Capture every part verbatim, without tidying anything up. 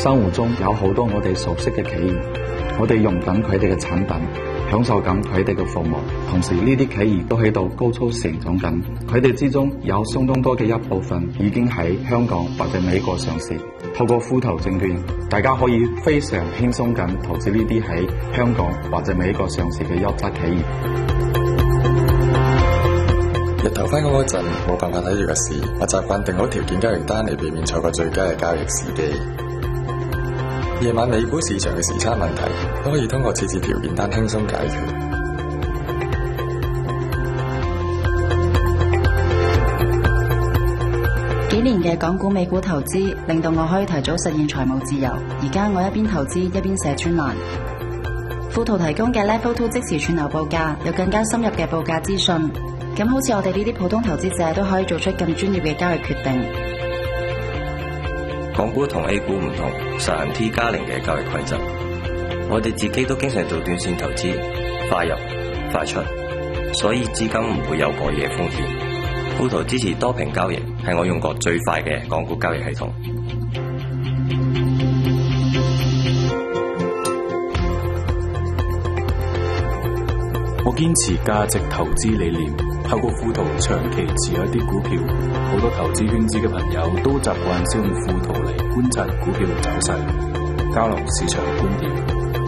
生活中有好多我哋熟悉嘅企業，我哋用緊佢哋嘅產品，享受緊佢哋嘅服務，同時呢啲企業都喺度高速成長緊，佢哋之中有相當多嘅一部分已經喺香港或者美國上市。透過富途證券，大家可以非常輕鬆咁投資呢啲喺香港或者美國上市嘅優質企業。 日頭返工嗰陣冇辦法睇住個市，我習慣定好條件交易單嚟避免錯過最佳嘅交易時機。夜晚美股市場嘅時差問題都可以通過設置條件單輕鬆解決。 幾年嘅港股美股投資令到我可以提早實現財務自由。而家我一邊投資一邊寫專欄。富途提供嘅 Level Two 即時串流報價，有更加深入嘅報價資訊。咁好似我哋呢啲普通投資者都可以做出更專業嘅交易決定。 港股同 A 股唔同，實行 T 加零嘅交易規則。我哋自己都經常做短線投資，快入快出，所以資金唔會有過夜風險。富途支持多屏交易，係我用過最快嘅港股交易系統。 我堅持價值投資理念，透過富途長期持有一啲股票，好多投資圈子嘅朋友都習慣使用富途嚟觀察股票嘅走勢，交流市場嘅觀點。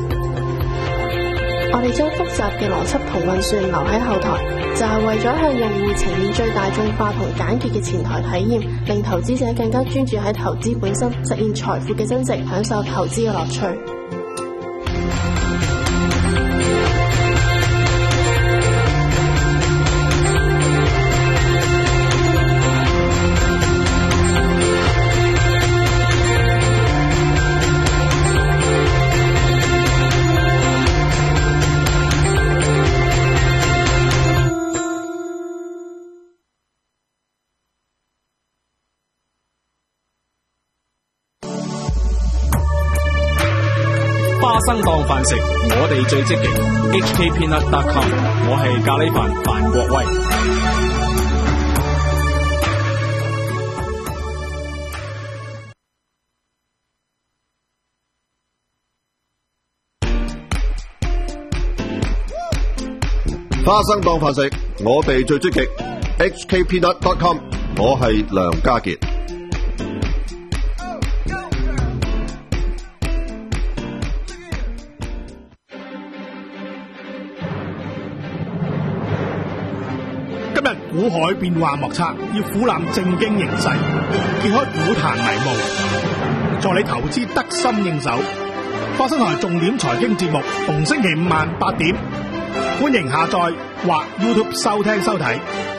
我哋將複雜嘅邏輯同運算留喺後台，就係為咗向用戶呈現最大眾化同簡潔嘅前台體驗，令投資者更加專注喺投資本身，實現財富嘅增值，享受投資嘅樂趣。 花生當飯食，我哋最積極。H K Peanut dot com， 我係咖喱飯范國威。 花生當飯食，我哋最積極。H K Peanut dot com， 我係梁家傑。 今日股海變幻莫測，要俯瞰政經形勢，揭開股壇迷霧，助你投資得心應手。花生台重點財經節目，逢星期五晚八點，歡迎下載或 YouTube 收聽收睇。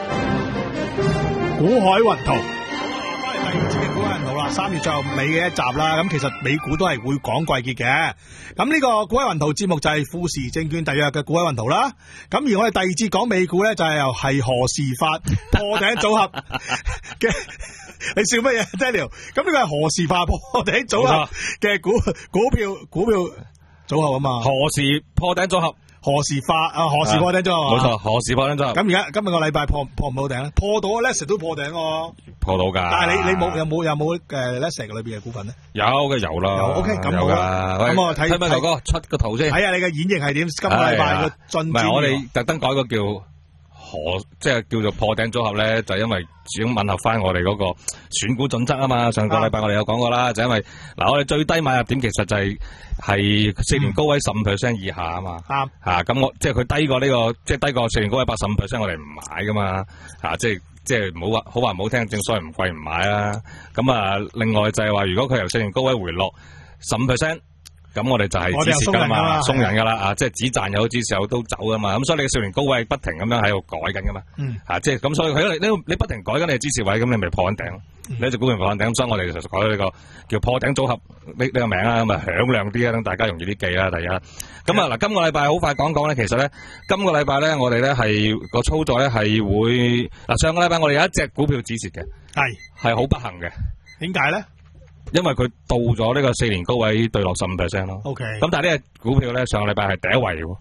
股海雲圖。第二節嘅股海雲圖啦，三月最後尾嘅一集啦。咁其實美股都係會講季結嘅。咁呢個股海雲圖節目就係富時證券特約嘅股海雲圖啦。咁而我哋第二節講美股咧，就係由係何時發破頂組合嘅。你笑乜嘢 Daniel？ 咁呢個係何時發破頂組合嘅股股票股票組合啊嘛？ 何時破頂組合？ 何時發啊？何時破頂組合？ 冇錯，何時破頂組合？ 咁而家今日個禮拜破破唔破頂咧？破到 Lexus 都破頂喎。 破到噶。但係你你冇有冇有冇誒 Lexus 裏邊嘅股份咧？ 有嘅有啦。 有 OK 咁好啦。咁我睇睇咪頭哥出個圖先。 睇下你嘅演繹係點？今個禮拜個進展。 唔係我哋特登改個叫何，即係叫做破頂組合咧，就係因為始終吻合翻我哋嗰個選股準則啊嘛。上個禮拜我哋有講過啦，就因為嗱我哋最低買入點其實就係係四年高位十五 percent 以下啊嘛。啱吓咁我即係佢低過呢個，即係低過四年高位八十五 percent，我哋唔買噶嘛。吓即係即係唔好話好話唔好聽，正所謂唔貴唔買啦。咁啊，另外就係話如果佢由四年高位回落十五 percent。咁我哋就係止蝕噶嘛，鬆人噶啦，啊，即係止賺又好，止蝕又都走噶嘛，咁所以你嘅少年高位不停咁樣喺度改緊噶嘛，嗯，啊，即係咁，所以佢你你不停改緊你嘅止蝕位，咁你咪破緊頂，嗯、你一隻股票破緊頂，咁所以我哋就改咗呢個叫破頂組合呢呢個名啦，咁啊響亮啲啊，等大家容易啲記啦，第一，咁啊嗱，今個禮拜好快講講咧，其實咧，今個禮拜咧，我哋咧係個操作咧係會嗱，上個禮拜我哋有一隻股票止蝕嘅，係係好不幸嘅， 點解咧？ 因為佢到咗呢個四年高位對落十五 percent 咯。OK。咁但係呢隻股票咧，上個禮拜係第一位喎。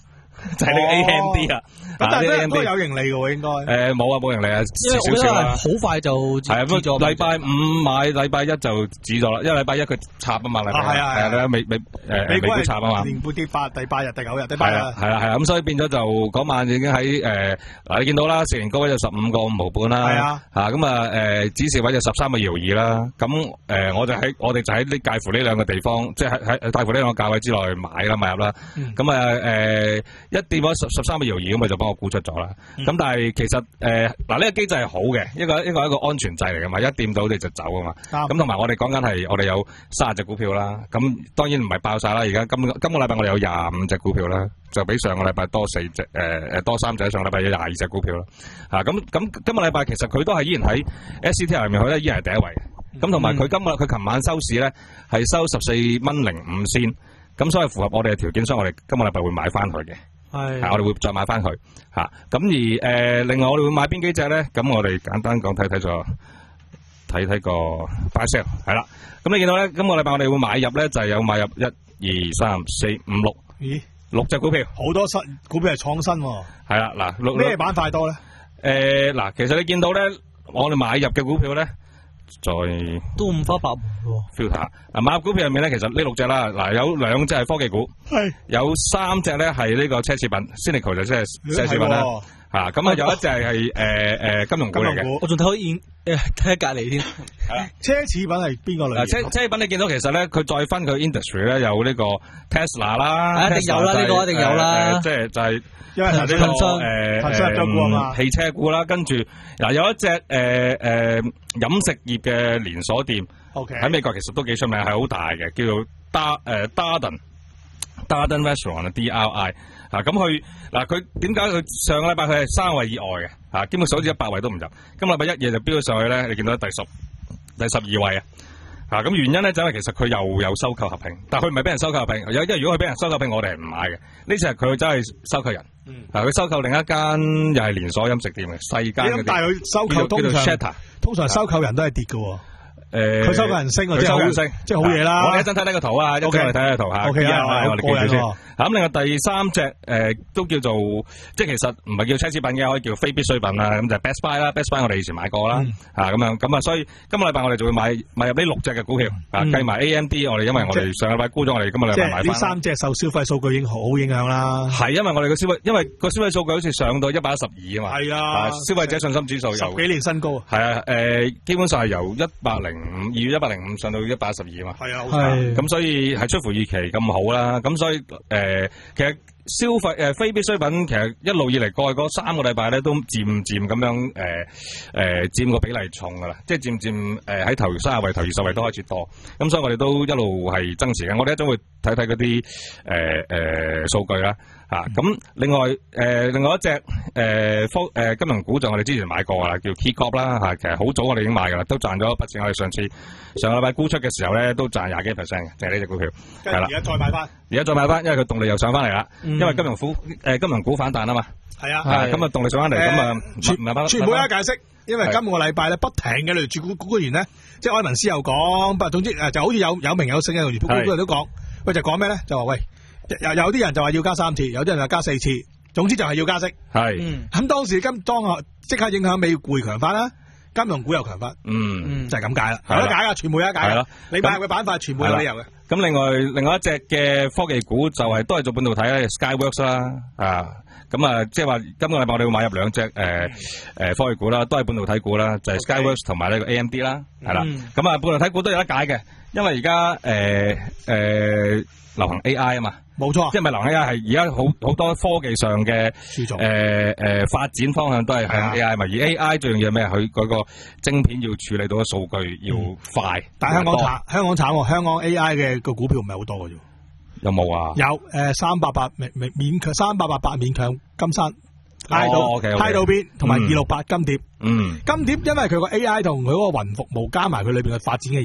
就係呢個 A M D 啊。 咁但係都有盈利嘅喎，應該。 誒冇啊，冇盈利啊， 少少啦。好快就止咗。 禮拜五買，禮拜一就止咗啦，因為禮拜一佢插啊嘛，禮拜係啊係啊， 美美誒美股插啊嘛。 連半跌八，第八日、第九日、第八日。 係啦係啦，咁所以變咗就嗰晚已經喺誒嗱，你見到啦，四年高位就十五個五毫半啦。係啊。嚇咁啊誒，指示位就十三個搖二啦。咁誒，我就喺我哋就喺呢介乎呢兩個地方，即係喺喺介乎呢兩個價位之內買啦買入啦。咁啊誒，一跌咗十十三個搖二，咁咪就幫我沽出咗啦。咁、嗯、但係其實誒嗱呢個機制係好嘅，一個一個一個安全掣嚟噶嘛，一掂到你就走啊嘛。咁同埋我哋講緊係我哋有三十隻股票啦，咁當然唔係爆晒啦。而家今今個禮拜我哋有廿五隻股票啦，就比上個禮拜多四隻誒誒多三隻，上個禮拜有廿二隻股票啦。吓咁咁今個禮拜其實佢都係依然喺 S C T 入面，佢咧依然係第一位嘅。咁同埋佢今日佢琴晚收市咧係收十四蚊零五仙，咁所以符合我哋嘅條件，所以我哋今個禮拜會買翻佢嘅。係，我哋會再買翻佢吓，咁而誒、呃，另外我哋會買邊幾隻咧？咁我哋簡單講睇睇咗，睇睇個 buy sell 係啦。咁你見到咧，今個禮拜我哋會買入咧，就係、是、有買入一二三四五六，咦，六隻股票，好多新股票係創新喎。係啦，嗱，咩板塊多咧？誒，嗱，其實你見到咧，我哋買入嘅股票咧。再都五花八門喎 filter 嗱，買入股票入面咧，其實呢六隻啦，嗱有兩隻係科技股，係有三隻咧係呢個奢侈品 ，Cynical 就即係奢侈品啦，吓咁啊有一隻係誒誒金融股嚟嘅，我仲睇可以誒睇下隔籬添，係啦，奢侈品係邊個嚟？嗱，奢奢侈品你見到其實咧，佢再分佢 industry 咧有呢個 Tesla 啦，一定有啦，呢個一定有啦，即係就係。因為呢個誒誒汽車股啦，跟住嗱有一隻誒誒飲食業嘅連鎖店，喺美國其實都幾出名，係好大嘅，叫做 Dar 誒 Darden Darden Restaurant D R I 啊，咁佢嗱佢點解佢上個禮拜佢係三位以外嘅啊，基本上好似一百位都唔入，今禮拜一夜就飆咗上去咧，你見到第十第十二位啊。啊，咁原因咧就係其實佢又有收購合併，但係佢唔係俾人收購合併，有因為如果佢俾人收購合併，我哋係唔買嘅。呢次係佢真係收購人，嗯，啊佢收購另一間又係連鎖飲食店嘅細間嗰啲，但係佢收購通常通常收購人都係跌嘅。誒，佢收購人升，佢收購升，即係好嘢啦。我哋一陣睇睇個圖啊，一陣嚟睇睇個圖吓。O K 啊，我哋記住先。咁另外第三隻誒都叫做，即係其實唔係叫奢侈品嘅，可以叫非必需品啦。咁就係 Best Buy 啦 ，Best Buy 我哋以前買過啦，啊咁樣咁啊，所以今個禮拜我哋就會買買入呢六隻嘅股票，啊計埋 A M D，我哋因為我哋上個禮拜沽咗，我哋今個禮拜買翻。呢三隻受消費數據已經好影響啦。係因為我哋個消費，因為個消費數據好似上到一百一十二啊嘛。係啊，消費者信心指數有十幾年新高啊。係啊，誒，基本上係由一百零五二月一百零五上到一百一十二啊嘛。係啊，係。咁所以係出乎預期咁好啦。咁所以誒，其實。消費誒、呃、非必需品其實一路以嚟過去嗰三個禮拜咧都漸漸咁樣誒誒佔個比例重噶啦，即係漸漸誒喺頭三十位、頭二十位都開始多，咁所以我哋都一路係增持嘅。我哋一陣會睇睇嗰啲誒誒數據啦嚇。咁、啊、另外誒、呃、另外一隻誒科誒金融股就我哋之前買過噶啦，叫 KeyCorp 啦嚇。其實好早我哋已經買噶啦，都賺咗一筆錢。我哋上次上個禮拜沽出嘅時候咧都賺廿幾 percent 嘅，就係呢隻股票係啦。而家再買翻，而家再買翻，因為佢動力又上翻嚟啦。嗯、因為金融股誒金融股反彈啊嘛，係啊，咁啊動力上翻嚟，咁啊全全部有解釋，因為今個禮拜咧不停嘅類住股股員咧，即係愛文斯又講，不過總之誒就好似有有名有姓嘅類住股股人都講，喂就講咩咧？就話喂有有啲人就話要加三次，有啲人就加四次，總之就係要加息。係，咁、嗯、當時今當下即刻影響美匯強翻啦。金融股又強翻，嗯，就係咁解啦，有得解噶，全部有得解啦。你買嘅板塊全部有理由嘅。咁另外另外一隻嘅科技股就係都係做半導體咧 ，Skyworks 啦，啊，咁啊，即係話今個禮拜我哋會買入兩隻誒誒科技股啦，都係半導體股啦，就係 Skyworks 同埋呢個 A M D 啦，係啦。咁啊，半導體股都有得解嘅，因為而家誒誒流行 A I 啊嘛。冇錯，即係咪流行 A I 係而家好好多科技上嘅誒誒發展方向都係向 A I 嘛，而 A I 最重要係咩？佢嗰個晶片要處理到嘅數據要快。嗯、但係香港慘，香港慘，香港 A I 嘅個股票唔係好多嘅啫。有冇啊？有誒，三八八勉勉強，三八八八勉強金山拉到拉到邊，同埋二六八金蝶。嗯，金蝶因為佢個 A I 同佢嗰個雲服務加埋佢裏邊嘅發展嘅嘢咧，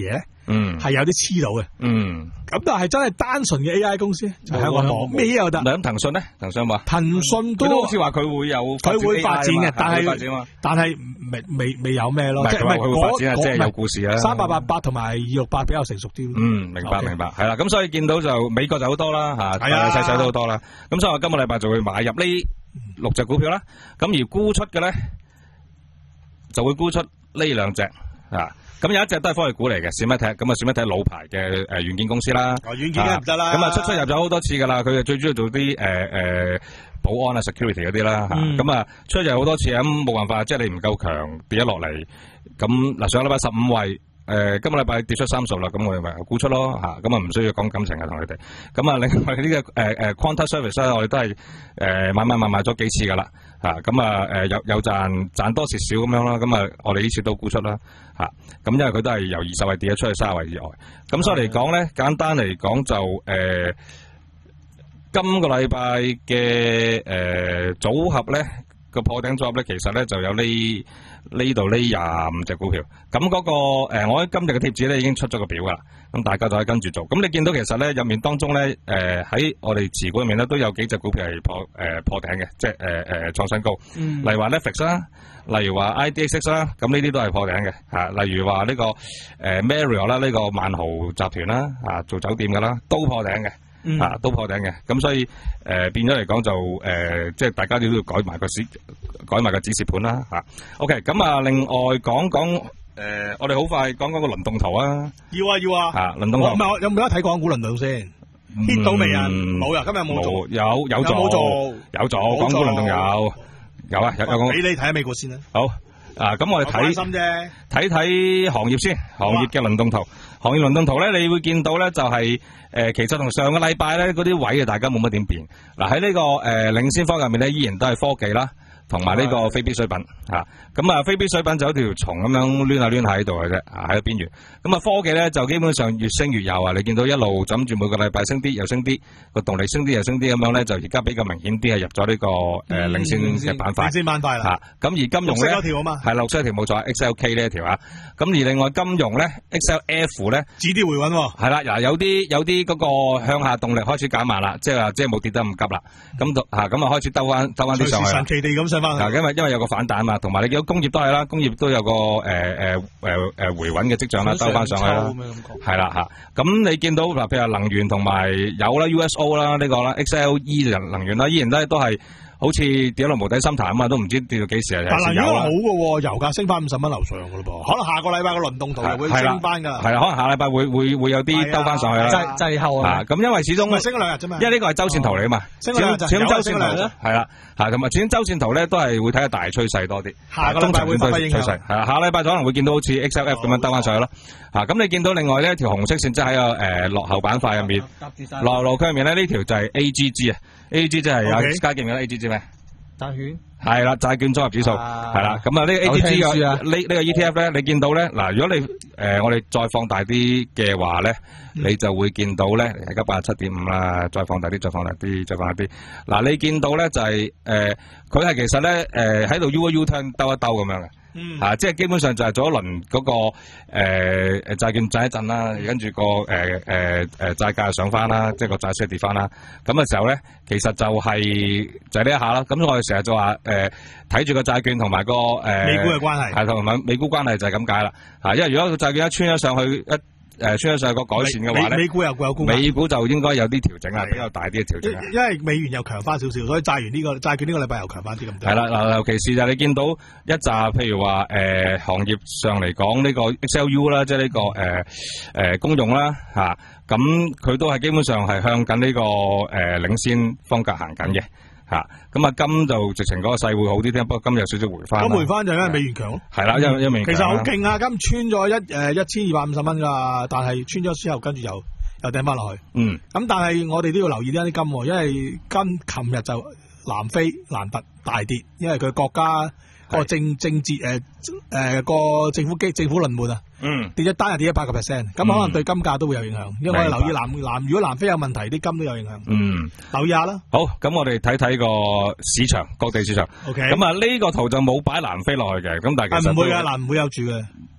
嗯， 係有啲黐到嘅， 嗯。 咁但係真係單純嘅 A I 公司，就喺我網咩又得。 咁騰訊咧，騰訊話， 騰訊都好似話佢會有佢會發展嘅，但係但係未未未有咩咯， 即係佢會發展啊，即係有故事啊。 三八八八同埋二六八比較成熟啲。 嗯，明白明白，係啦，咁所以見到就美國就好多啦，吓，係啊，細細都好多啦。咁所以我今個禮拜就會買入呢六隻股票啦。咁而沽出嘅咧，就會沽出呢兩隻啊。咁有一隻都係科技股嚟嘅，閃一踢，咁啊閃一踢老牌嘅誒軟件公司啦。 哦，軟件梗係唔得啦。 咁啊出出入咗好多次噶啦，佢最主要做啲誒誒保安啊 security 嗰啲啦嚇。咁啊出入好多次，咁冇辦法，即係你唔夠強跌咗落嚟。咁嗱上個禮拜十五位。誒、呃，今個禮拜跌出三數啦，咁我哋咪沽出咯嚇，咁啊唔需要講感情啊同佢哋。咁啊，另外呢、這個誒誒 Quanta Service 咧，我哋都係誒、呃、買買買買咗幾次噶啦嚇，咁啊誒有有賺賺多蝕少咁樣啦，咁啊我哋呢次都沽出啦嚇，咁、啊、因為佢都係由二十位跌咗出去三十位以外，咁所以嚟講咧，簡單嚟講就誒、呃、今個禮拜嘅誒組合咧。個破頂組合咧，其實咧就有呢呢度呢廿五隻股票。咁嗰、那個誒、呃，我喺今日嘅貼紙咧已經出咗個表噶啦，咁大家就可以跟住做。咁你見到其實咧入面當中咧，誒、呃、喺我哋持股入面咧都有幾隻股票係破誒、呃、破頂嘅，即係誒誒創新高。嗯、例如話 Netflix 啦，例如話 I D X 啦，咁呢啲都係破頂嘅吓。例如話呢、這個誒、呃、Marriott 啦，呢個萬豪集團啦，啊做酒店噶啦，都破頂嘅。嗯、啊，都破頂嘅，咁所以誒、呃、變咗嚟講就誒、呃，即係大家都要改埋個指改埋個指示盤啦，吓、啊。OK，咁啊，另外講講誒，我哋好快講講個輪動圖啊。要啊要啊。啊，輪動圖。唔係，有冇得睇港股輪動先 hit 到未啊？冇啊，今日冇做。有有做。有冇做？有做，港股輪動有。有啊，有有講。俾你睇下美國先啦。好。啊，咁我哋睇睇睇行業先，行業嘅輪動圖，行業輪動圖咧，你會見到咧就係、是、誒、呃，其實同上個禮拜咧嗰啲位啊，大家冇乜點變。嗱喺呢個誒、呃、領先方向入面咧，依然都係科技啦。同埋呢個非必需品嚇，咁啊非必需品就有條蟲咁樣攣下攣下喺度嘅啫，喺個邊緣。咁啊科技咧就基本上越升越有啊！你見到一路枕住每個禮拜升啲又升啲，個動力升啲又升啲咁樣咧，就而家比較明顯啲係入咗呢、這個誒、呃、領先嘅板塊。領先板塊啦嚇，咁、啊、而金融咧，綠色條啊嘛，係綠色條冇錯 ，X L K 呢一條啊。咁而另外金融咧 ，X L F 咧，止跌回穩喎。係啦，嗱有啲有啲嗰個向下動力開始減慢啦，即係話即係冇跌得咁急啦。咁嚇咁啊開始兜翻兜翻啲上去。神奇地咁上翻。嗱，因為因為有個反彈嘛，同埋你見到工業都係啦，工業都有個誒誒誒誒回穩嘅跡象啦，兜翻上去啦，係啦嚇。咁你見到嗱，譬如能源同埋有啦 ，U S O 啦呢個啦 ，X L E 就能源啦，依然都係都係。好似跌落無底深潭啊嘛，都唔知跌到幾時啊！但係如果好嘅喎，油價升翻五十蚊樓上嘅咯噃，可能下個禮拜個輪動圖又會升翻㗎。係啦，可能下禮拜會會會有啲兜翻上去啦。滯滯後啊！咁因為始終升咗兩日啫嘛，因為呢個係周線圖嚟啊嘛，升咗兩日就有周線圖係啦，嚇同埋始終周線圖咧都係會睇下大趨勢多啲。下個禮拜會發揮影響。係啊，下禮拜可能會見到好似 X L F 咁樣兜翻上去咯。嚇咁你見到另外呢一條紅色線即係喺個誒落後板塊入面，落落區入面咧呢條就係 A G G 啊 ，A G G 即係有家記唔記得 A G G 咩？債券係啦，債券綜合指數係啦，咁啊呢個 A G G 嘅呢呢個 E T F 咧，你見到咧嗱，如果你誒、呃、我哋再放大啲嘅話咧，嗯、你就會見到咧而家八十七點五啦，再放大啲，再放大啲，再放大啲。嗱，你見到咧就係、是、誒，佢、呃、係其實咧誒喺度 U 一 U turn 兜一兜咁樣嘅。嗯，啊，即係基本上就係做一輪嗰、那個誒誒債券震一震啦，跟住個誒誒誒債價上翻啦，即係個債息跌翻啦。咁嘅時候咧，其實就係、是、就係、是、呢一下啦。咁我哋成日就話誒睇住個債券同埋個誒、呃、美股嘅關係，係同埋美股關係就係咁解啦。啊，因為如果個債券一穿咗上去一。誒，穿咗上個改善嘅話咧，美股又有沽，美股就應該有啲調整啊，比較大啲嘅調整。因為美元又強翻少少，所以債元呢個債券呢個禮拜又強翻啲咁多。係啦，嗱，尤其是就係你見到一紮，譬如話誒、呃、行業上嚟講呢個 X L U 啦，即係呢個誒誒公用啦嚇，咁、啊、佢都係基本上係向緊呢、這個誒、呃、領先方格行緊嘅。吓，咁啊金就直情嗰個勢會好啲啲，不過金有少少回翻。咁回翻就因為美元強咯。係啦，因為因為美元強。其實好勁啊，金穿咗一誒一千二百五十蚊噶，但係穿咗之後跟住又又掟翻落去。嗯。咁但係我哋都要留意呢啲金，因為金琴日就南非蘭特大跌，因為佢國家個政政治誒誒個政府機政府輪換啊。嗯。跌咗單日跌一百個 percent，咁可能對金價都會有影響，因為我哋留意南南如果南非有問題，啲金都有影響。嗯。留意下啦。好，咁我哋睇睇個市場，各地市場。O K。咁啊呢個圖就冇擺南非落去嘅，咁但係其實唔會嘅，南唔會有住嘅。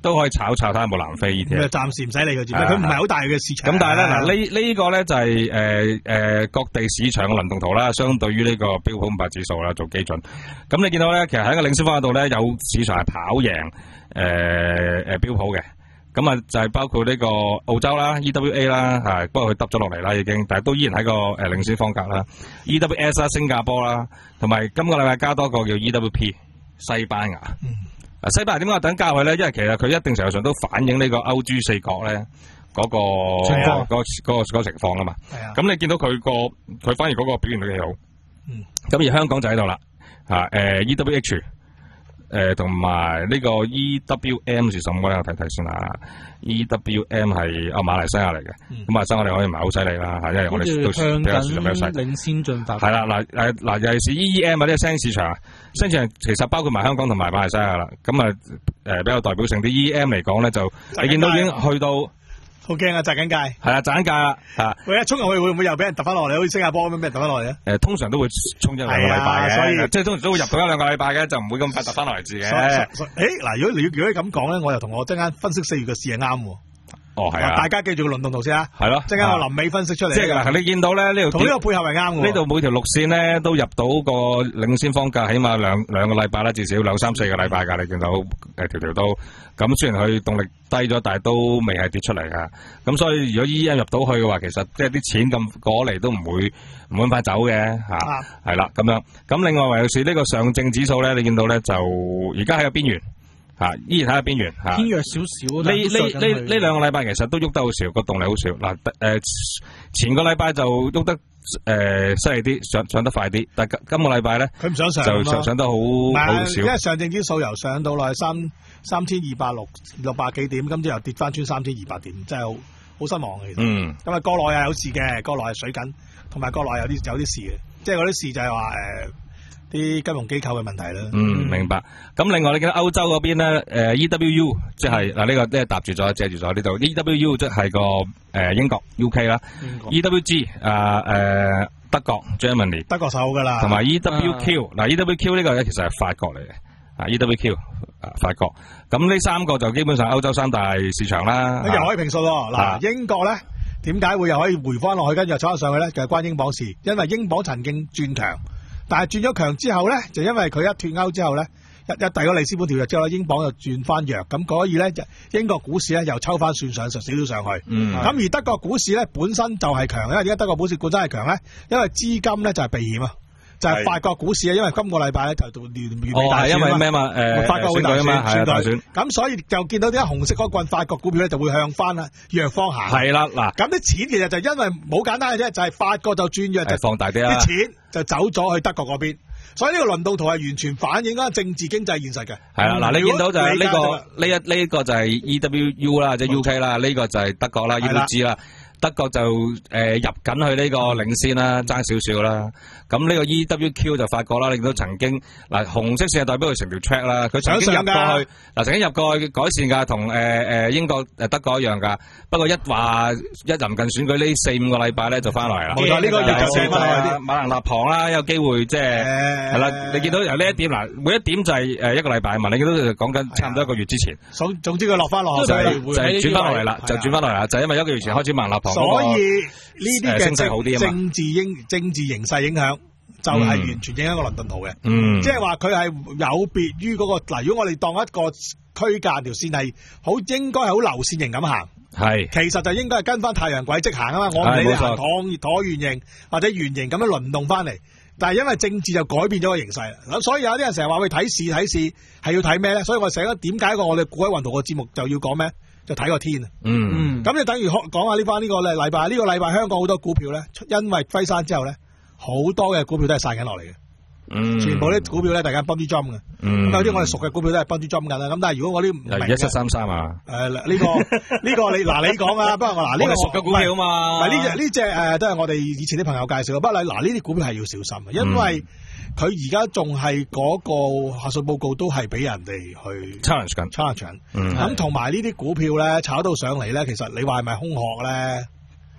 都可以炒炒睇下有冇南非 E T F。 暫時唔使理佢住，佢唔係好大嘅市場。 咁但係咧嗱，呢呢個咧就係誒誒各地市場嘅輪動圖啦，相對於呢個標普五百指數啦做基準。咁你見到咧，其實喺個領先方向度咧，有市場係跑贏誒誒標普嘅。咁啊就係包括呢個澳洲啦 E W A 啦，係不過佢耷咗落嚟啦已經，但係都依然喺個誒領先方格啦。E W S 啦，新加坡啦，同埋今個禮拜加多個叫 E W P 西班牙。嗯啊，西班牙點解等價位咧？因為其實佢一定程度上都反映呢個歐豬四國咧嗰個嗰嗰嗰個情況啊嘛。係啊。咁你見到佢個佢反而嗰個表現都幾好。嗯。咁而香港就喺度啦，嚇誒 E W H 誒同埋呢個 E W M 是什麼咧？我睇睇先啦。E W M 係啊馬來西亞嚟嘅，咁馬來西亞我哋可以唔係好犀利啦嚇，因為我哋都比較比較細。 領先進發。係啦，嗱誒嗱，尤其是 E E M 啊呢個新興市場，新興市場其實包括埋香港同埋馬來西亞啦。咁啊誒比較代表性啲 E E M 嚟講咧，就你見到已經去到好驚啊！擲緊界。係啊，擲緊界啦嚇。 佢一衝入去會唔會又俾人揼翻落嚟？好似新加坡咁樣俾人揼翻落嚟咧？ 誒，通常都會衝一兩個禮拜嘅，所以即係通常都會入到一兩個禮拜嘅，就唔會咁快揼翻落嚟自己。誒嗱，如果你如果你咁講咧，我又同我陣間分析四月嘅市係啱喎。 哦，係啊！ 大家記住個輪動圖先啊。係咯。 陣間我臨尾分析出嚟。 即係嗱，你見到咧呢條同呢個配合係啱嘅。 呢度每條綠線咧都入到個領先方格，起碼兩兩個禮拜啦，至少兩三四個禮拜㗎。你見到誒條條都咁，雖然佢動力低咗，但係都未係跌出嚟㗎。咁所以如果 E M 入到去嘅話，其實即係啲錢咁過嚟都唔會唔會咁快走嘅嚇。係啦，咁樣。咁另外唯有是呢個上證指數咧，你見到咧就而家喺個邊緣。啊，依然喺邊緣嚇， 偏弱少少。 呢呢呢呢兩個禮拜其實都喐得好少，個動力好少。嗱，誒前個禮拜就喐得誒犀利啲，上上得快啲。但係今個禮拜咧， 佢唔想上， 就上上得好好少。 因為上證指數由上到落去三三千二百六六百幾點，今朝又跌翻穿三千二百點，真係好好失望嘅。其實，嗯，咁啊國內係有事嘅，國內係水緊，同埋國內有啲有啲事嘅，即係嗰啲事就係話誒。啲金融機構嘅問題啦。 嗯，明白。咁另外你見到歐洲嗰邊咧，誒 E W U 即係嗱呢個即係搭住咗、借住咗呢度。E W U 即係個誒英國 U K 啦。E W G 啊誒德國 Germany。 德國手㗎啦。 同埋 E W Q 嗱 E W Q 呢個咧其實係法國嚟嘅。啊 E W Q 啊法國。咁呢三個就基本上歐洲三大市場啦。 又可以評述喎。嗱英國咧點解會又可以回翻落去，跟住又炒上去咧？就係關英鎊事，因為英鎊曾經轉強。但係轉咗強之後咧，就因為佢一脫歐之後咧，一一遞個里斯本條約之後咧，英鎊就轉翻弱，咁所以咧，英國股市咧又抽翻算上少少上去。嗯。咁而德國股市咧本身就係強，因為點解德國股市本身係強咧？因為資金咧就係避險啊，就係法國股市啊，因為今個禮拜咧就到聯聯美大選啊嘛。哦，因為咩嘛？誒，法國會大選嘛，係大選。咁所以就見到啲紅色嗰棍法國股票咧就會向翻啊弱方行。係啦，嗱。咁啲錢其實就因為冇簡單嘅啫，就係法國就轉弱，就放大啲啦。啲錢就走咗去德國嗰邊。所以呢個輪動圖係完全反映緊政治經濟現實嘅。 係啦，嗱，你見到就係呢個呢一呢個就係 E W U 啦，即係 U K 啦，呢個就係德國啦 E W G 啦。德國就誒、呃、入緊去呢個領先啦，爭少少啦。咁呢個 E W Q 就法國啦，亦都曾經嗱紅色線係代表佢成條 track 啦，佢曾經入過去嗱，曾經入過去改善㗎，同誒誒英國誒德國一樣㗎。不過一話一臨近選舉呢四五個禮拜咧就翻嚟啦。冇錯，呢、這個就係馬能立旁啦，有機會即係係啦。你見到由呢一點嗱，每一點就係誒一個禮拜嘛，你見到就講緊差唔多一個月之前。總總之佢落翻落就係就係轉翻落嚟啦，就轉翻落嚟啦，就係因為一個月前開始馬能立旁。所以呢啲嘅政治影政治形勢影響，就係完全影響個倫敦圖嘅。嗯，即係話佢係有別於嗰個嗱，如果我哋當一個區間條線係好，應該係好流線型咁行。係，其實就應該係跟翻太陽軌跡行啊嘛。我唔理你行橢橢圓形或者圓形咁樣輪動翻嚟，但係因為政治就改變咗個形勢，咁所以有啲人成日話去睇市睇市係要睇咩咧？所以我成日點解個我哋股海運圖個節目就要講咩？就睇個天啊！嗯，咁就等於講下呢番呢個禮拜，呢個禮拜香港好多股票咧，因為輝山之後咧，好多嘅股票都係晒緊落嚟嘅。嗯，全部啲股票咧，大家 bungee jump 嘅。嗯，咁有啲我哋熟嘅股票都係 bungee jump 緊啦。咁但係如果我啲唔明嘅，一七三三啊。誒，呢個呢個你嗱你講啊，不過我嗱呢個熟嘅股票啊嘛。唔係呢隻呢隻誒，都係我哋以前啲朋友介紹嘅。不過嗱呢啲股票係要小心嘅，因為佢而家仲係嗰個核數報告都係俾人哋去 challenge 緊 challenge 緊。咁同埋呢啲股票咧炒到上嚟咧，其實你話係咪空殼咧？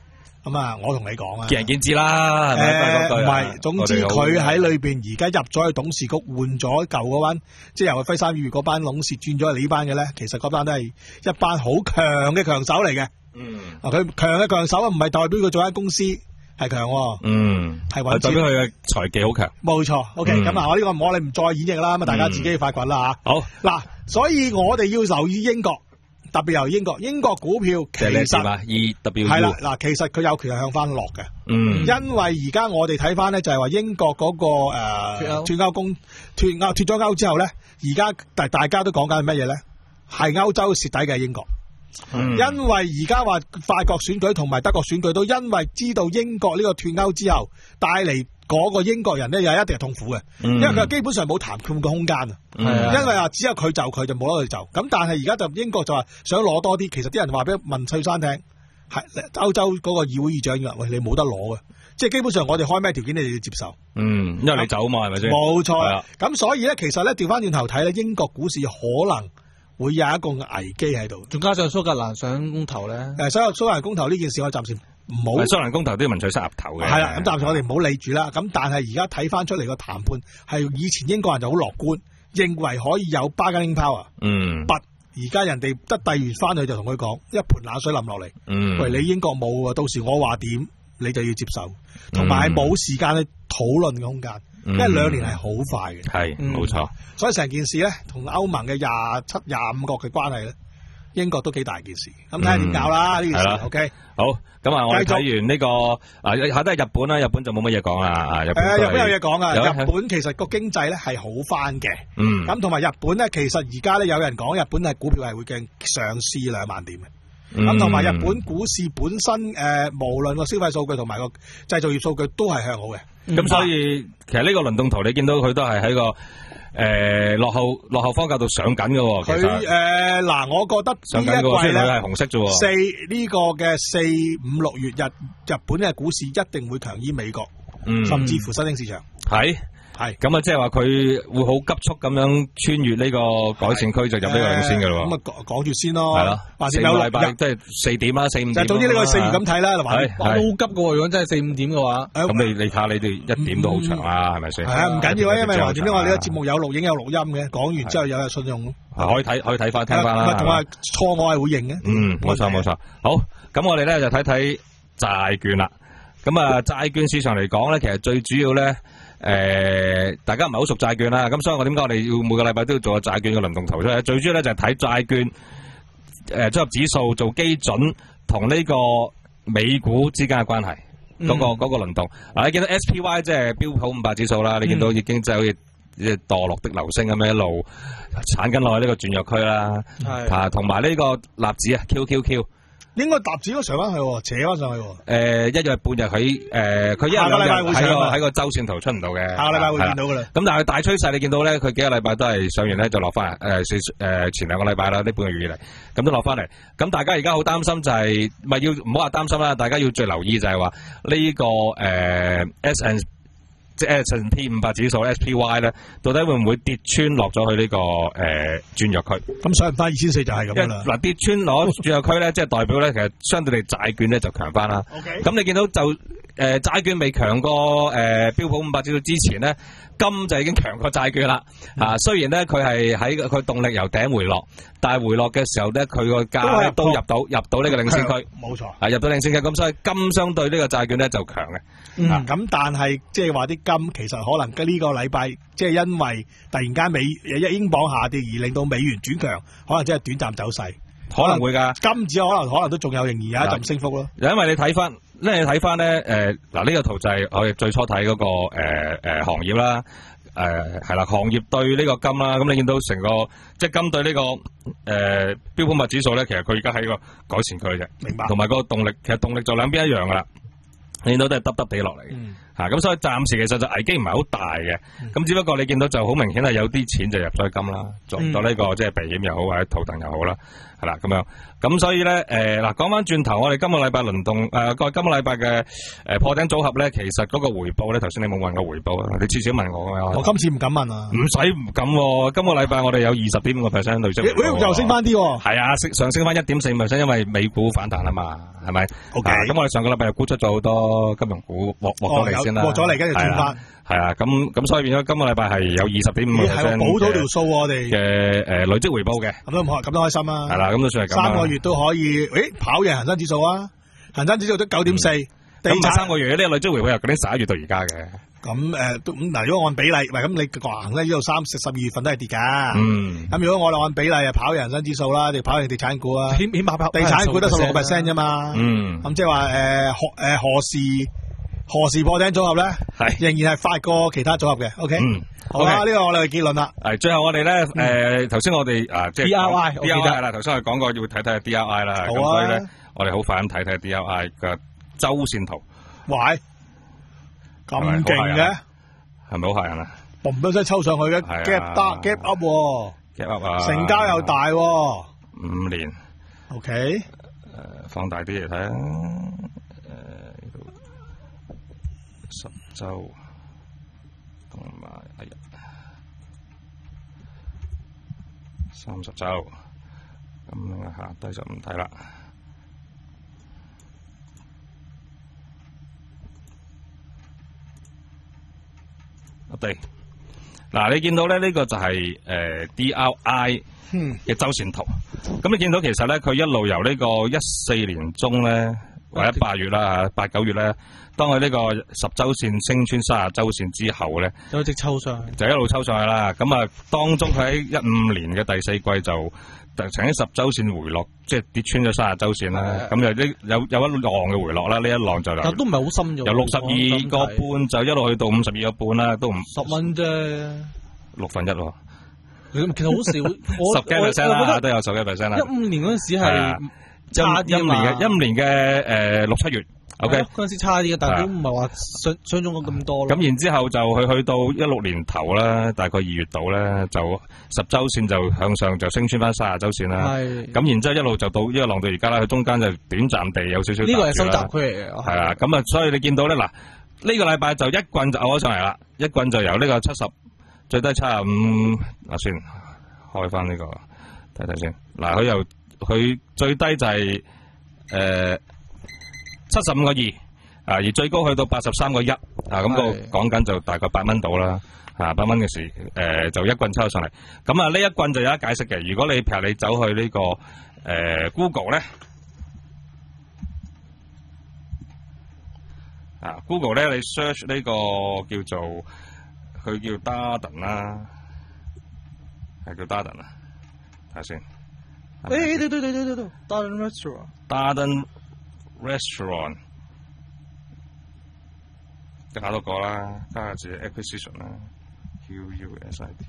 咁啊，我同你講啊， 見仁見智啦，係咪？ 誒唔係，總之佢喺裏邊而家入咗去董事局，換咗舊嗰班，即係由輝山裕嗰班董事轉咗嚟呢班嘅咧，其實嗰班都係一班好強嘅強手嚟嘅。嗯，啊佢強嘅強手啊，唔係代表佢做間公司係強，嗯，係代表佢嘅財技好強。 冇錯 ，OK，咁啊，我呢個我哋唔再演繹啦，咁啊，大家自己發掘啦吓。好，嗱，所以我哋要留意英國。特別由英國，英國股票其實 ，E W 係啦，嗱，其實佢有權係向翻落嘅，嗯，因為而家我哋睇翻咧就係話英國嗰、那個誒脫歐公脫歐脫咗歐之後咧，而家大大家都講緊係乜嘢咧？係歐洲蝕底嘅英國，嗯、因為而家話法國選舉同埋德國選舉都因為知道英國呢個脫歐之後帶嚟。嗰個英國人咧又一定係痛苦嘅，嗯、因為佢基本上冇談判嘅空間啊。嗯、因為話只有佢就佢就冇得佢就咁，但係而家就英國就話想攞多啲，其實啲人話俾文翠珊聽，係歐洲嗰個議會議長話：喂，你冇得攞嘅，即係基本上我哋開咩條件你哋要接受。嗯， 因為你走嘛，係咪先？ 冇錯。咁所以咧，其實咧調翻轉頭睇咧，英國股市可能會有一個危機喺度， 仲加上蘇格蘭想公投咧。誒， 所以蘇格蘭公投呢件事，我暫時。唔好， 蘇格蘭公投都要文翠珊入頭嘅。 係啦，咁暫時我哋唔好理住啦。咁但係而家睇翻出嚟個談判係以前英國人就好樂觀，認為可以有 bargaining power。嗯，不而家人哋一遞完翻去就同佢講一盆冷水淋落嚟。嗯，喂，你英國冇啊，到時我話點你就要接受，同埋係冇時間去討論嘅空間，嗯、因為兩年係好快嘅。係，冇錯。所以成件事咧，同歐盟嘅廿七、廿五國嘅關係咧。英國都幾大件事，咁睇下點搞啦呢件事。OK， 好，咁啊，我哋睇完呢個啊，下低係日本啦，日本就冇乜嘢講啦。啊，日本誒，日本有嘢講啊。日本其實個經濟咧係好翻嘅，嗯，咁同埋日本咧，其實而家咧有人講日本係股票係會勁上試兩萬點嘅，咁同埋日本股市本身誒，無論個消費數據同埋個製造業數據都係向好嘅。 咁所以其實呢個輪動圖你見到佢都係喺個。誒、呃，落後落後方價度上緊嘅， 佢誒嗱，我覺得上緊嘅，雖然佢係紅色啫。 四呢、這個嘅四五六月日日本嘅股市一定會強於美國，嗯、甚至乎新興市場。係係咁啊，即係話佢會好急速咁樣穿越呢個改善區就入呢個領先嘅咯。咁啊講講住先咯，係咯，或者有個禮拜即係四點啦，四五點。就總之呢個四月咁睇啦，係嘛？好急嘅，如果真係四五點嘅話，咁你你睇下你哋一點都好長啦，係咪先？係啊，唔緊要啊，因為橫掂都話呢個節目有錄影有錄音嘅，講完之後有有信用。可以睇可以睇翻聽翻啦。同埋錯我係會認嘅。嗯，冇錯冇錯。好，咁我哋咧就睇睇債券啦。咁啊，債券市場嚟講咧，其實最主要咧。誒、呃，大家唔係好熟債券啦，咁所以我點解我哋要每個禮拜都要做個債券嘅輪動圖出嚟？最主要咧就係睇債券誒，綜合指數做基準同呢個美股之間嘅關係，嗰、嗯那個嗰、那個輪動。嗱、啊，你見到 S P Y 即係標普五百指數啦，你見到已經即係好似墮落的流星咁樣一路鏟緊落去呢個轉弱區啦，啊，同埋呢個納指啊 Q Q Q。應該搭子都上翻去，扯翻上去。誒、呃，一日半日喺誒，佢、呃、一日兩日喺個喺個周線圖出唔到嘅。下個禮拜會見到噶啦。咁但係大趨勢你見到咧，佢幾個禮拜都係上完咧就落翻嚟。誒、呃，誒、呃，前兩個禮拜啦，呢半個月以嚟，咁都落翻嚟。咁大家而家好擔心就係、是，咪要唔好話擔心啦。大家要最留意就係話呢個誒、呃、S and 即係 S and P 五百指數 S P Y 咧，到底會唔會跌穿落咗去呢、這個誒轉弱區？咁上唔翻二千四就係咁啦。嗱，跌穿落轉弱區咧，即係代表咧，其實相對地債券咧就強翻啦。OK，咁你見到就誒債、呃、券未強過誒、呃、標普五百指數之前咧，金就已經強過債券啦。嗯、啊，雖然咧佢係喺佢動力由頂回落，但係回落嘅時候咧，佢個價咧都入到入到呢個領先區。冇錯，啊入到領先區，咁所以金相對呢個債券咧就強嘅。嗯，咁、啊、但係即係話啲金其實可能呢個禮拜即係因為突然間美一英鎊下跌而令到美元轉強，可能即係短暫走勢，可能會噶金子可能可能都仲有仍然有一陣升幅咯。因為你睇翻，咧你睇翻咧，誒嗱呢個圖就係我哋最初睇嗰、那個誒誒、呃呃、行業啦，誒係啦，行業對呢個金啦，咁你見到成個即係金對呢、這個誒、呃、標普物指數咧，其實佢而家喺個改善區嘅啫，明白，同埋個動力其實動力就兩邊一樣噶啦。你見到都係耷耷地落嚟， 嚇，咁所以暫時其實就危機唔係好大嘅，咁只不過你見到就好明顯係有啲錢就入咗去金啦，做唔到呢個即係避險又好或者套戥又好啦，係啦咁樣，咁所以咧誒嗱講翻轉頭，我哋今個禮拜輪動誒個今個禮拜嘅誒破頂組合咧，其實嗰個回報咧，頭先你冇問過回報啊，你至少問我㗎嘛， 我今次唔敢問啊， 唔使唔敢喎，今個禮拜我哋有二十點五個 percent 累積， 誒又升翻啲喎， 係啊，升上升翻一點四 percent，因為美股反彈啊嘛，係咪 ？OK， 咁我哋上個禮拜又沽出咗好多金融股，獲獲咗嚟先啦， 獲咗嚟跟住轉翻。 係啊，咁咁所以變咗今個禮拜係有二十點五個 percent 補到條數我哋嘅誒累積回報嘅， 咁都唔開，咁都開心啊！ 係啦，咁都算係咁。三個月都可以，誒跑贏恒生指數啊！恒生指數都九點四， 咁三個月呢個累積回報由嗰啲十一月到而家嘅。 咁誒都咁嗱，如果按比例，喂咁你橫咧呢度三十二月份都係跌㗎。 嗯。 咁如果我哋按比例啊，跑贏恒生指數啦，定跑贏地產股啊？ 起起碼跑地產股得十六個 percent 啫嘛。 嗯。 咁即係話誒何誒何時？何時破頂組合咧？係仍然係快過其他組合嘅。O K，嗯，好啦，呢個我哋嘅結論啦。 係最後我哋咧，誒，頭先我哋啊，即係 D R I，D R I 係啦，頭先我哋講過要睇睇 D R I 啦。咁所以咧，我哋好快咁睇睇 D R I 嘅周線圖。 喂，咁勁嘅， 係咪好嚇人啊？ 嘣都真係抽上去嘅 gap down gap up，gap up 啊， 成交又大， 五年。 O K，誒， 放大啲嚟睇啊。十周同埋哎呀，三十周，咁下低就唔睇啦。我哋嗱，你見到咧呢、呢個就係、是、誒、呃、D R I 嘅周線圖。咁、嗯、你見到其實咧，佢一路由呢個一四年中咧，或者八月啦、八九月咧。當佢呢個十周線升穿三十周線之後咧， 就一直抽上去， 就一路抽上去啦。咁啊，當中佢喺一五年嘅第四季就曾經十周線回落，即係跌穿咗三十周線啦。咁有啲有有一浪嘅回落啦，呢一浪就但都唔係好深咗， 由六十二個半就一路去到五十二個半啦，都唔十蚊啫， 六分一喎。 其實好少， 十幾 percent 啦，都有十幾 percent 啦。 一五年嗰陣時係差啲嘛，一五年嘅誒六七月。O K， 嗰陣時差啲嘅，但係都唔係話想想中咁多咯。 咁然之後就去去到一六年頭啦，大概二月度咧，就十周線就向上就升穿翻三十周線啦。係。咁然之後一路就到呢個浪到而家啦，佢中間就短暫地有少少。呢個係收窄區嚟嘅。係啊，咁啊，所以你見到咧嗱，呢、呢個禮拜就一棍就拗咗上嚟啦，一棍就由呢個七十最低七十五啊，算開翻呢個睇睇先。嗱，佢由佢最低就係、是、誒。呃七十五個二啊，而最高去到八十三個一啊，咁個講緊就大概八蚊到啦，啊八蚊嘅時誒、呃、就一棍抽上嚟。咁啊呢一棍就有得解釋嘅。如果你譬如你走去呢、這個誒、呃、Google 咧，啊 Google 咧你 search 呢個叫做佢叫 Darden 啦，係叫 Darden 啊，睇下先。 誒對對對對對對 ，Darden Restaurant。 Restaurant 加多個啦，加下自己 acquisition 啦 ，Q U S I T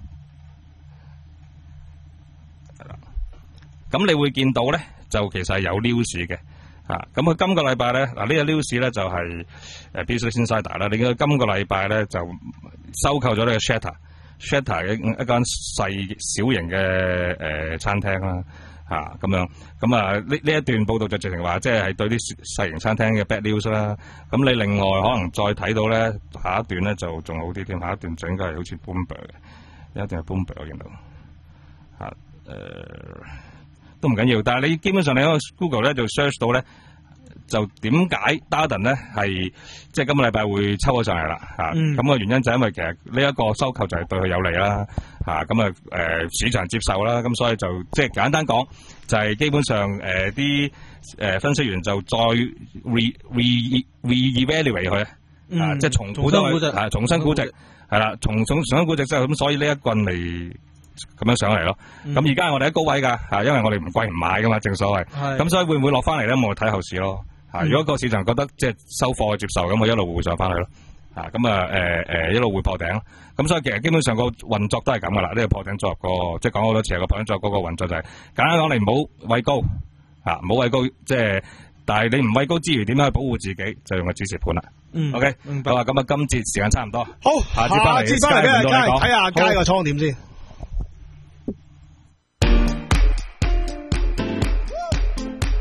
係啦。咁你會見到咧，就其實係有 news 嘅嚇。咁佢今個禮拜咧，嗱、這個、呢個 news 咧就係誒 Business Insider 啦。你見到今個禮拜咧就收購咗呢個 Shatter，Shatter 嘅一間細小型嘅誒、呃、餐廳啦。啊，咁樣，咁啊，呢呢一段報道就直情話，即係對啲細型餐廳嘅 bad news 啦。咁你另外可能再睇到咧，下一段咧就仲好啲添，下一段就應該係好似 Bloomberg 嘅，有一段係 Bloomberg 我見到，嚇、啊，誒、呃，都唔緊要。但係你基本上你喺 Google 咧就 search 到咧，就點解 Darden 咧係即係今個禮拜會抽咗上嚟啦？嚇、啊，咁、嗯、個原因就係因為其實呢一個收購就係對佢有利啦。嚇咁啊誒市場接受啦，咁所以就即係簡單講，就係、是、基本上誒啲誒分析員就再 re re re evaluate 佢、嗯、啊，即係重估咗佢，係重新估值，係啦，重重重新估值之後，咁所以呢一棍嚟咁樣上嚟咯。咁而家我哋喺高位㗎嚇，因為我哋唔貴唔買㗎嘛，正所謂。咁所以會唔會落翻嚟咧？我哋睇後市咯。嚇、嗯，如果個市場覺得即係收貨接受，咁我一路會上翻去咯。啊，咁啊，誒、呃、誒，一路會破頂，咁所以其實基本上個運作都係咁噶啦。呢、這個破頂組合個，即係講好多次，個破頂組合嗰個運作就係、是、簡單講，你唔好畏高，啊，唔好畏高，即係但係你唔位高之餘，點樣去保護自己，就用個指示盤啦。 嗯 ，OK， 明白。 好啊，咁啊，今節時間差唔多， 好， 下節翻嚟， 下節翻嚟俾大家睇下街個倉點先。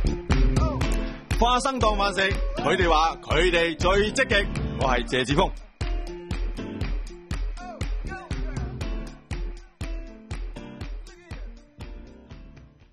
花生當飯食，佢哋話佢哋最積極，我係謝志峰。